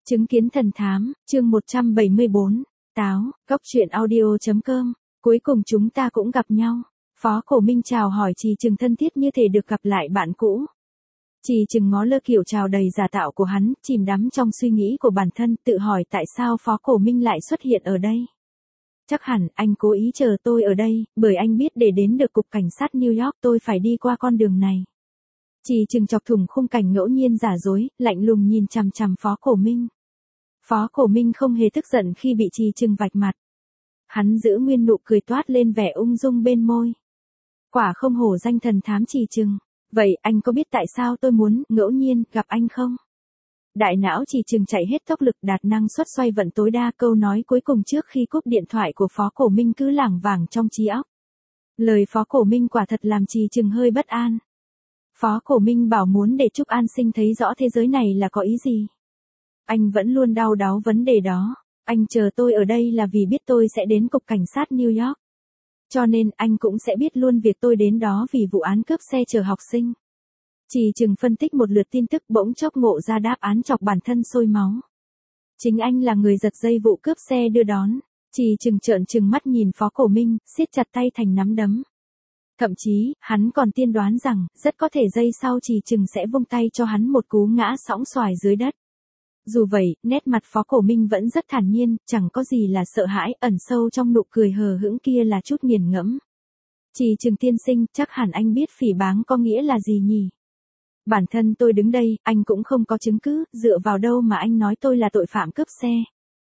Chứng kiến thần thám, chương 174, Táo, Góc truyện audio.com, cuối cùng chúng ta cũng gặp nhau. Phó Cổ Minh chào hỏi Trì Trừng thân thiết như thể được gặp lại bạn cũ. Trì Trừng ngó lơ kiểu chào đầy giả tạo của hắn, chìm đắm trong suy nghĩ của bản thân, tự hỏi tại sao Phó Cổ Minh lại xuất hiện ở đây. Chắc hẳn anh cố ý chờ tôi ở đây, bởi anh biết để đến được cục cảnh sát New York tôi phải đi qua con đường này. Trì Trừng chọc thủng khung cảnh ngẫu nhiên giả dối, lạnh lùng nhìn chằm chằm Phó Cổ Minh. Phó Cổ Minh không hề tức giận khi bị Trì Trừng vạch mặt. Hắn giữ nguyên nụ cười toát lên vẻ ung dung bên môi. Quả không hổ danh thần thám Trì Trừng. Vậy anh có biết tại sao tôi muốn ngẫu nhiên gặp anh không? Đại não Trì Trừng chạy hết tốc lực, đạt năng suất xoay vận tối đa, câu nói cuối cùng trước khi cúp điện thoại của Phó Cổ Minh cứ lảng vảng trong trí óc. Lời Phó Cổ Minh quả thật làm Trì Trừng hơi bất an. Phó Cổ Minh bảo muốn để Trúc An Sinh thấy rõ thế giới này là có ý gì? Anh vẫn luôn đau đáu vấn đề đó. Anh chờ tôi ở đây là vì biết tôi sẽ đến cục cảnh sát New York. Cho nên anh cũng sẽ biết luôn việc tôi đến đó vì vụ án cướp xe chở học sinh. Trì Trừng phân tích một lượt tin tức, bỗng chốc ngộ ra đáp án chọc bản thân sôi máu. Chính anh là người giật dây vụ cướp xe đưa đón. Trì Trừng trợn trừng mắt nhìn Phó Cổ Minh, siết chặt tay thành nắm đấm. Thậm chí, hắn còn tiên đoán rằng, rất có thể giây sau Trì Trừng sẽ vung tay cho hắn một cú ngã sõng xoài dưới đất. Dù vậy, nét mặt Phó Cổ Minh vẫn rất thản nhiên, chẳng có gì là sợ hãi, ẩn sâu trong nụ cười hờ hững kia là chút nghiền ngẫm. Trì Trừng tiên sinh, chắc hẳn anh biết phỉ báng có nghĩa là gì nhỉ? Bản thân tôi đứng đây, anh cũng không có chứng cứ, dựa vào đâu mà anh nói tôi là tội phạm cướp xe?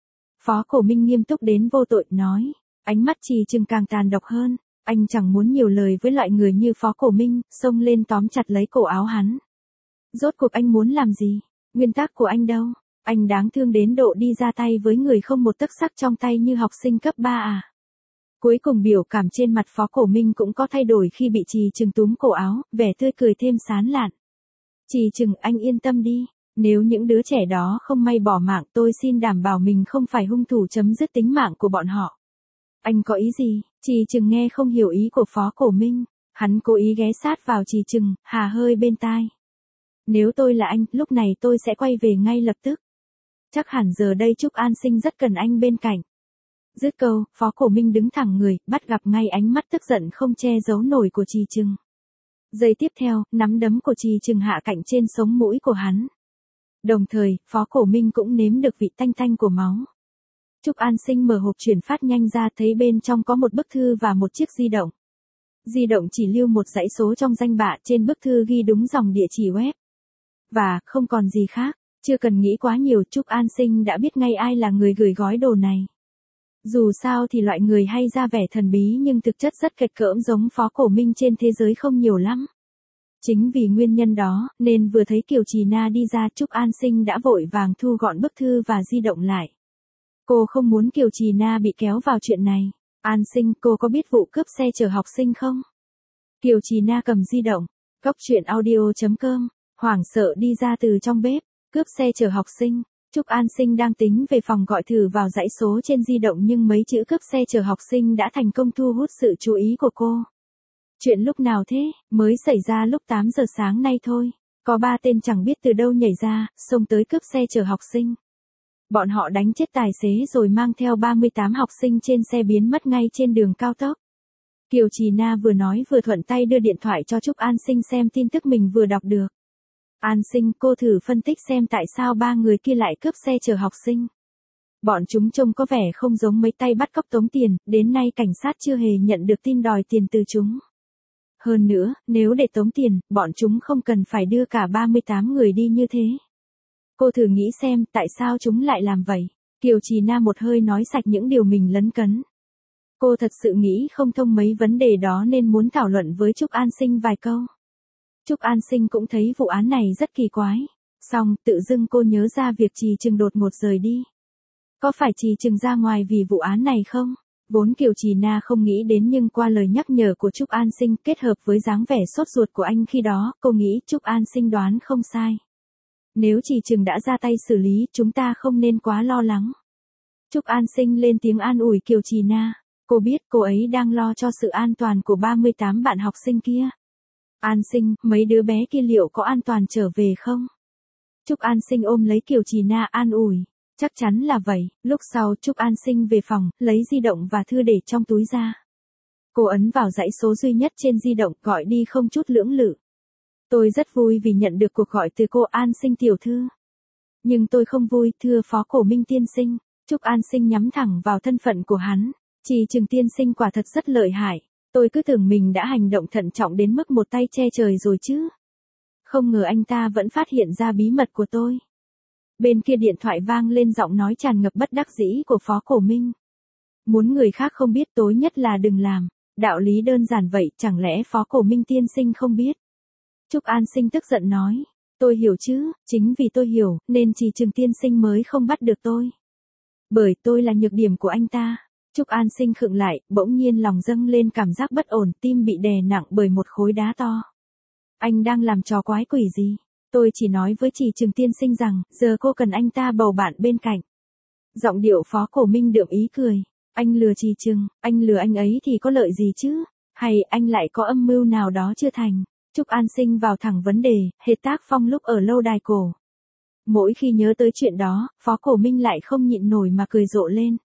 Phó Cổ Minh nghiêm túc đến vô tội, nói. Ánh mắt Trì Trừng càng tàn độc hơn. Anh chẳng muốn nhiều lời với loại người như Phó Cổ Minh, xông lên tóm chặt lấy cổ áo hắn. Rốt cuộc anh muốn làm gì? Nguyên tắc của anh đâu? Anh đáng thương đến độ đi ra tay với người không một tấc sắc trong tay như học sinh cấp 3 à? Cuối cùng biểu cảm trên mặt Phó Cổ Minh cũng có thay đổi khi bị Trì Trừng túm cổ áo, vẻ tươi cười thêm sán lạn. Trì Trừng, anh yên tâm đi. Nếu những đứa trẻ đó không may bỏ mạng, tôi xin đảm bảo mình không phải hung thủ chấm dứt tính mạng của bọn họ. Anh có ý gì? Trì Trừng nghe không hiểu ý của Phó Cổ Minh. Hắn cố ý ghé sát vào Trì Trừng, hà hơi bên tai. Nếu tôi là anh, lúc này tôi sẽ quay về ngay lập tức. Chắc hẳn giờ đây Trúc An Sinh rất cần anh bên cạnh. Dứt câu, Phó Cổ Minh đứng thẳng người, bắt gặp ngay ánh mắt tức giận không che giấu nổi của Trì Trừng. Giây tiếp theo, nắm đấm của Trì Trừng hạ cạnh trên sống mũi của hắn. Đồng thời, Phó Cổ Minh cũng nếm được vị tanh tanh của máu. Trúc An Sinh mở hộp chuyển phát nhanh ra, thấy bên trong có một bức thư và một chiếc di động. Di động chỉ lưu một dãy số trong danh bạ, trên bức thư ghi đúng dòng địa chỉ web. Và, không còn gì khác. Chưa cần nghĩ quá nhiều, Trúc An Sinh đã biết ngay ai là người gửi gói đồ này. Dù sao thì loại người hay ra vẻ thần bí nhưng thực chất rất kệch cỡm giống Phó Cổ Minh trên thế giới không nhiều lắm. Chính vì nguyên nhân đó, nên vừa thấy Kiều Trì Na đi ra, Trúc An Sinh đã vội vàng thu gọn bức thư và di động lại. Cô không muốn Kiều Trì Na bị kéo vào chuyện này. An Sinh, cô có biết vụ cướp xe chở học sinh không? Kiều Trì Na cầm di động. Góc truyện audio.com, hoảng sợ đi ra từ trong bếp. Cướp xe chở học sinh. Trúc An Sinh đang tính về phòng gọi thử vào dãy số trên di động nhưng mấy chữ cướp xe chở học sinh đã thành công thu hút sự chú ý của cô. Chuyện lúc nào thế? Mới xảy ra lúc 8 giờ sáng nay thôi. Có 3 tên chẳng biết từ đâu nhảy ra, xông tới cướp xe chở học sinh. Bọn họ đánh chết tài xế rồi mang theo 38 học sinh trên xe biến mất ngay trên đường cao tốc. Kiều Trì Na vừa nói vừa thuận tay đưa điện thoại cho Trúc An Sinh xem tin tức mình vừa đọc được. An Sinh, cô thử phân tích xem tại sao 3 người kia lại cướp xe chở học sinh. Bọn chúng trông có vẻ không giống mấy tay bắt cóc tống tiền, đến nay cảnh sát chưa hề nhận được tin đòi tiền từ chúng. Hơn nữa, nếu để tống tiền, bọn chúng không cần phải đưa cả 38 người đi như thế. Cô thử nghĩ xem tại sao chúng lại làm vậy. Kiều Trì Na một hơi nói sạch những điều mình lấn cấn. Cô thật sự nghĩ không thông mấy vấn đề đó nên muốn thảo luận với Trúc An Sinh vài câu. Trúc An Sinh cũng thấy vụ án này rất kỳ quái. Xong, tự dưng cô nhớ ra việc Trì Trừng đột ngột rời đi. Có phải Trì Trừng ra ngoài vì vụ án này không? Vốn Kiều Trì Na không nghĩ đến nhưng qua lời nhắc nhở của Trúc An Sinh kết hợp với dáng vẻ sốt ruột của anh khi đó, cô nghĩ Trúc An Sinh đoán không sai. Nếu Trì Trừng đã ra tay xử lý, chúng ta không nên quá lo lắng. Trúc An Sinh lên tiếng an ủi Kiều Trì Na. Cô biết cô ấy đang lo cho sự an toàn của 38 bạn học sinh kia. An Sinh, mấy đứa bé kia liệu có an toàn trở về không? Trúc An Sinh ôm lấy Kiều Trì Na an ủi. Chắc chắn là vậy, lúc sau Trúc An Sinh về phòng, lấy di động và thư để trong túi ra. Cô ấn vào dãy số duy nhất trên di động gọi đi không chút lưỡng lự. Tôi rất vui vì nhận được cuộc gọi từ cô An Sinh tiểu thư. Nhưng tôi không vui, thưa Phó Cổ Minh tiên sinh. Trúc An Sinh nhắm thẳng vào thân phận của hắn. Trì Trừng tiên sinh quả thật rất lợi hại. Tôi cứ tưởng mình đã hành động thận trọng đến mức một tay che trời rồi chứ. Không ngờ anh ta vẫn phát hiện ra bí mật của tôi. Bên kia điện thoại vang lên giọng nói tràn ngập bất đắc dĩ của Phó Cổ Minh. Muốn người khác không biết tối nhất là đừng làm. Đạo lý đơn giản vậy, chẳng lẽ Phó Cổ Minh tiên sinh không biết? Trúc An Sinh tức giận nói. Tôi hiểu chứ, chính vì tôi hiểu, nên Trì Trừng tiên sinh mới không bắt được tôi. Bởi tôi là nhược điểm của anh ta. Trúc An Sinh khựng lại, bỗng nhiên lòng dâng lên cảm giác bất ổn, tim bị đè nặng bởi một khối đá to. Anh đang làm trò quái quỷ gì? Tôi chỉ nói với Trì Trừng tiên sinh rằng, giờ cô cần anh ta bầu bạn bên cạnh. Giọng điệu Phó Cổ Minh đượm ý cười. Anh lừa Trì Trừng, anh lừa anh ấy thì có lợi gì chứ? Hay anh lại có âm mưu nào đó chưa thành? Trúc An Sinh vào thẳng vấn đề, hệt tác phong lúc ở lâu đài cổ. Mỗi khi nhớ tới chuyện đó, Phó Cổ Minh lại không nhịn nổi mà cười rộ lên.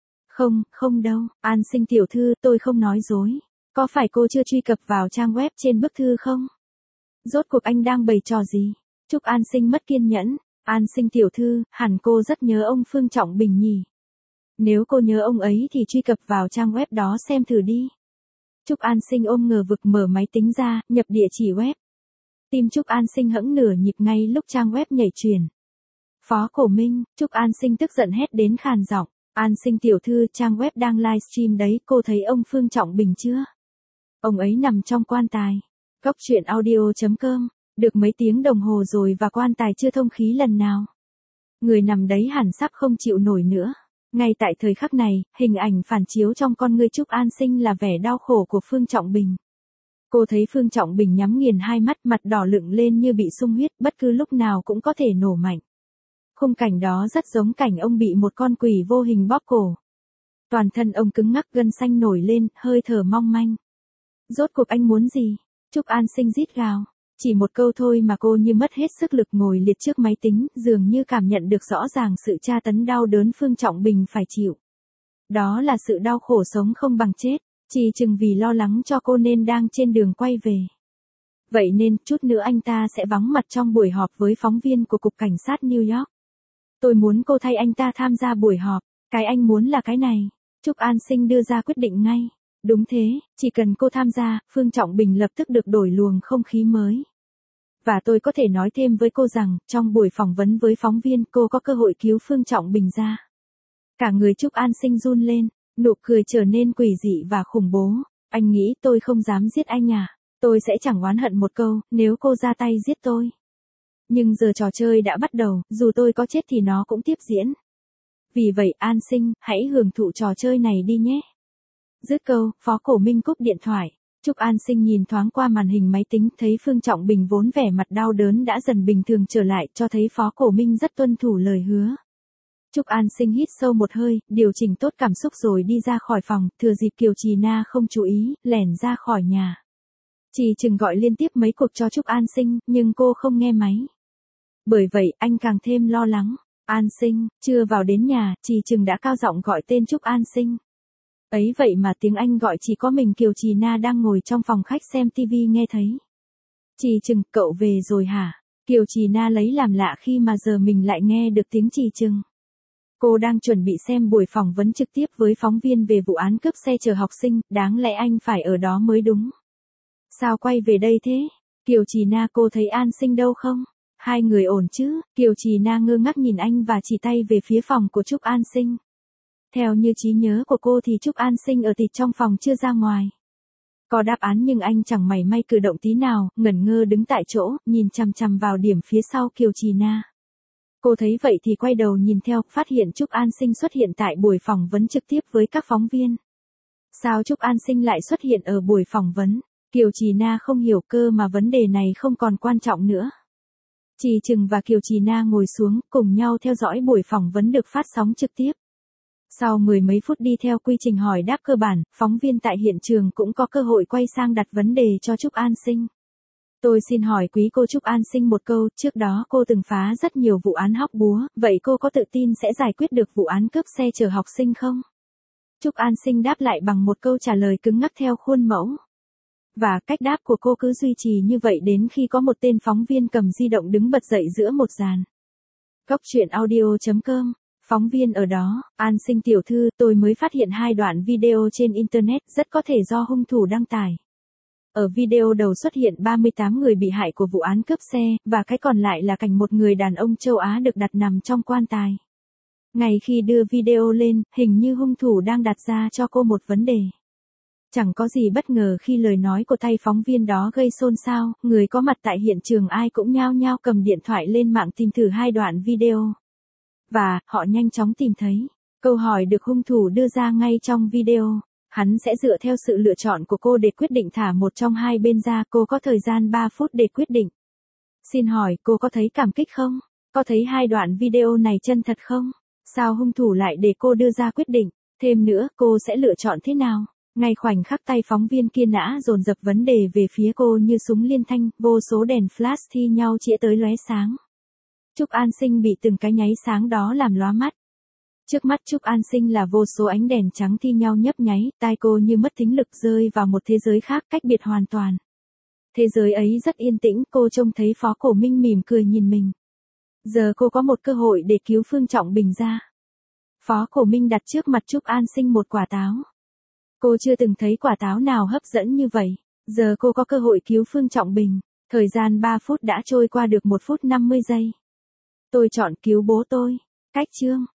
Không đâu, An Sinh tiểu thư, tôi không nói dối. Có phải cô chưa truy cập vào trang web trên bức thư không? Rốt cuộc anh đang bày trò gì? Trúc An Sinh mất kiên nhẫn. An Sinh tiểu thư, hẳn cô rất nhớ ông Phương Trọng Bình nhỉ? Nếu cô nhớ ông ấy thì truy cập vào trang web đó xem thử đi. Trúc An Sinh ôm ngờ vực mở máy tính ra, nhập địa chỉ web. Tim Trúc An Sinh hững nửa nhịp ngay lúc trang web nhảy truyền. Phó Cổ Minh, Trúc An Sinh tức giận hét đến khàn giọng. An Sinh tiểu thư, trang web đang livestream đấy, cô thấy ông Phương Trọng Bình chưa? Ông ấy nằm trong quan tài. Góc truyện audio.com, được mấy tiếng đồng hồ rồi và quan tài chưa thông khí lần nào. Người nằm đấy hẳn sắp không chịu nổi nữa. Ngay tại thời khắc này, hình ảnh phản chiếu trong con ngươi Trúc An Sinh là vẻ đau khổ của Phương Trọng Bình. Cô thấy Phương Trọng Bình nhắm nghiền hai mắt, mặt đỏ lựng lên như bị sung huyết, bất cứ lúc nào cũng có thể nổ mạnh. Khung cảnh đó rất giống cảnh ông bị một con quỷ vô hình bóp cổ. Toàn thân ông cứng ngắc, gân xanh nổi lên, hơi thở mong manh. Rốt cuộc anh muốn gì? Trúc An Sinh rít gào. Chỉ một câu thôi mà cô như mất hết sức lực ngồi liệt trước máy tính, dường như cảm nhận được rõ ràng sự tra tấn đau đớn Phương Trọng Bình phải chịu. Đó là sự đau khổ sống không bằng chết, Trì Trừng vì lo lắng cho cô nên đang trên đường quay về. Vậy nên, chút nữa anh ta sẽ vắng mặt trong buổi họp với phóng viên của Cục Cảnh sát New York. Tôi muốn cô thay anh ta tham gia buổi họp, cái anh muốn là cái này. Trúc An Sinh đưa ra quyết định ngay. Đúng thế, chỉ cần cô tham gia, Phương Trọng Bình lập tức được đổi luồng không khí mới. Và tôi có thể nói thêm với cô rằng, trong buổi phỏng vấn với phóng viên, cô có cơ hội cứu Phương Trọng Bình ra. Cả người Trúc An Sinh run lên, nụ cười trở nên quỷ dị và khủng bố. Anh nghĩ tôi không dám giết anh à? Tôi sẽ chẳng oán hận một câu, nếu cô ra tay giết tôi. Nhưng giờ trò chơi đã bắt đầu, dù tôi có chết thì nó cũng tiếp diễn. Vì vậy An Sinh, hãy hưởng thụ trò chơi này đi nhé. Dứt câu, Phó Cổ Minh cúp điện thoại. Trúc An Sinh nhìn thoáng qua màn hình máy tính, thấy Phương Trọng Bình vốn vẻ mặt đau đớn đã dần bình thường trở lại, cho thấy Phó Cổ Minh rất tuân thủ lời hứa. Trúc An Sinh hít sâu một hơi, điều chỉnh tốt cảm xúc rồi đi ra khỏi phòng, thừa dịp Kiều Trì Na không chú ý, lẻn ra khỏi nhà. Trì Trừng gọi liên tiếp mấy cuộc cho Trúc An Sinh, nhưng cô không nghe máy. Bởi vậy, anh càng thêm lo lắng. An Sinh, chưa vào đến nhà, Trì Trừng đã cao giọng gọi tên Trúc An Sinh. Ấy vậy mà tiếng anh gọi chỉ có mình Kiều Trì Na đang ngồi trong phòng khách xem TV nghe thấy. Trì Trừng, cậu về rồi hả? Kiều Trì Na lấy làm lạ khi mà giờ mình lại nghe được tiếng Trì Trừng. Cô đang chuẩn bị xem buổi phỏng vấn trực tiếp với phóng viên về vụ án cướp xe chở học sinh, đáng lẽ anh phải ở đó mới đúng. Sao quay về đây thế? Kiều Trì Na, cô thấy An Sinh đâu không? Hai người ổn chứ? Kiều Trì Na ngơ ngác nhìn anh và chỉ tay về phía phòng của Trúc An Sinh. Theo như trí nhớ của cô thì Trúc An Sinh ở tịt trong phòng chưa ra ngoài. Có đáp án nhưng anh chẳng mảy may cử động tí nào, ngẩn ngơ đứng tại chỗ, nhìn chằm chằm vào điểm phía sau Kiều Trì Na. Cô thấy vậy thì quay đầu nhìn theo, phát hiện Trúc An Sinh xuất hiện tại buổi phỏng vấn trực tiếp với các phóng viên. Sao Trúc An Sinh lại xuất hiện ở buổi phỏng vấn? Kiều Trì Na không hiểu, cơ mà vấn đề này không còn quan trọng nữa. Trì Trừng và Kiều Trì Na ngồi xuống, cùng nhau theo dõi buổi phỏng vấn được phát sóng trực tiếp. Sau mười mấy phút đi theo quy trình hỏi đáp cơ bản, phóng viên tại hiện trường cũng có cơ hội quay sang đặt vấn đề cho Trúc An Sinh. Tôi xin hỏi quý cô Trúc An Sinh một câu, trước đó cô từng phá rất nhiều vụ án hóc búa, vậy cô có tự tin sẽ giải quyết được vụ án cướp xe chở học sinh không? Trúc An Sinh đáp lại bằng một câu trả lời cứng ngắc theo khuôn mẫu. Và cách đáp của cô cứ duy trì như vậy đến khi có một tên phóng viên cầm di động đứng bật dậy giữa một dàn. Góc truyện audio.com. Phóng viên ở đó, An Sinh tiểu thư, tôi mới phát hiện 2 đoạn video trên Internet rất có thể do hung thủ đăng tải. Ở video đầu xuất hiện 38 người bị hại của vụ án cướp xe, và cái còn lại là cảnh một người đàn ông châu Á được đặt nằm trong quan tài. Ngay khi đưa video lên, hình như hung thủ đang đặt ra cho cô một vấn đề. Chẳng có gì bất ngờ khi lời nói của tay phóng viên đó gây xôn xao, người có mặt tại hiện trường ai cũng nhao nhao cầm điện thoại lên mạng tìm thử 2 đoạn video. Và, họ nhanh chóng tìm thấy. Câu hỏi được hung thủ đưa ra ngay trong video. Hắn sẽ dựa theo sự lựa chọn của cô để quyết định thả một trong 2 bên ra, cô có thời gian 3 phút để quyết định. Xin hỏi, cô có thấy cảm kích không? Có thấy 2 đoạn video này chân thật không? Sao hung thủ lại để cô đưa ra quyết định? Thêm nữa, cô sẽ lựa chọn thế nào? Ngay khoảnh khắc tay phóng viên kia nã dồn dập vấn đề về phía cô như súng liên thanh, vô số đèn flash thi nhau chĩa tới lóe sáng. Trúc An Sinh bị từng cái nháy sáng đó làm lóa mắt. Trước mắt Trúc An Sinh là vô số ánh đèn trắng thi nhau nhấp nháy, tai cô như mất thính lực rơi vào một thế giới khác cách biệt hoàn toàn. Thế giới ấy rất yên tĩnh, cô trông thấy Phó Cổ Minh mỉm cười nhìn mình. Giờ cô có một cơ hội để cứu Phương Trọng Bình ra. Phó Cổ Minh đặt trước mặt Trúc An Sinh một quả táo. Cô chưa từng thấy quả táo nào hấp dẫn như vậy. Giờ cô có cơ hội cứu Phương Trọng Bình. Thời gian 3 phút đã trôi qua được 1 phút 50 giây. Tôi chọn cứu bố tôi. Cách chương.